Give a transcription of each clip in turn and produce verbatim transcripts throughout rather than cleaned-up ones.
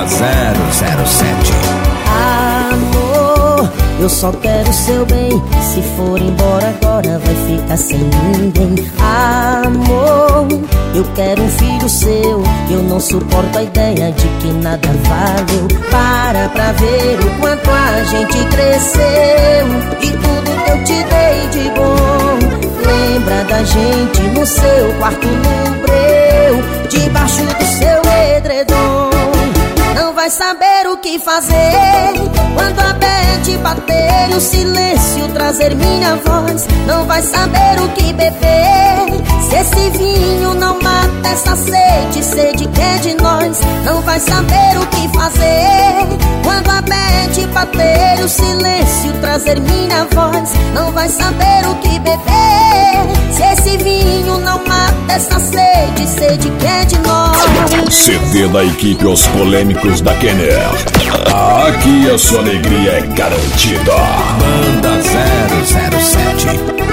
zero zero sete. Amor, eu só quero seu bem. Se for embora agora vai ficar sem ninguém. Amor, eu quero um filho seu. Eu não suporto a ideia de que nada valeu. Para pra ver o quanto a gente cresceu e tudo que eu te dei de bom. Lembra da gente no seu quarto no breu, debaixo do seu edredom. Não vai saber o que fazer quando a bad bater e o silêncio trazer minha voz. Não vai saber o que beber se esse vinho não mata essa sede, sede que é de nós. Não vai saber o que fazer quando a bad bater e o silêncio trazer minha voz. Não vai saber o que beber se esse vinho não mata essa sede, sede que é de nós. C D da equipe Os Polêmicos da Kenner. Aqui a sua alegria é garantida. Banda zero zero sete.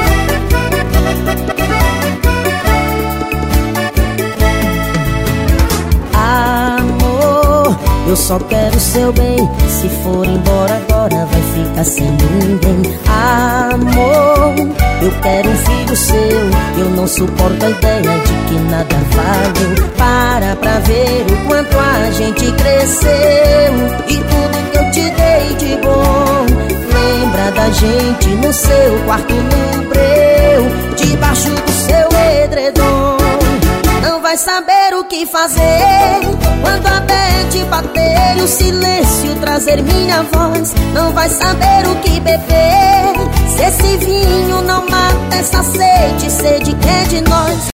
Amor, eu só quero seu bem. Se for embora agora vai ficar sem ninguém. Amor, eu quero um filho seu. Eu não suporto a ideia de que nada valeu. Para pra ver o quanto a gente cresceu e tudo que eu te dei de bom. Lembra da gente no seu quarto no breu, debaixo do seu edredom. Não vai saber o que fazer quando a bad bater e o silêncio trazer minha voz. Não vai saber o que beber se esse vinho não mata essa sede, sede que é de nós.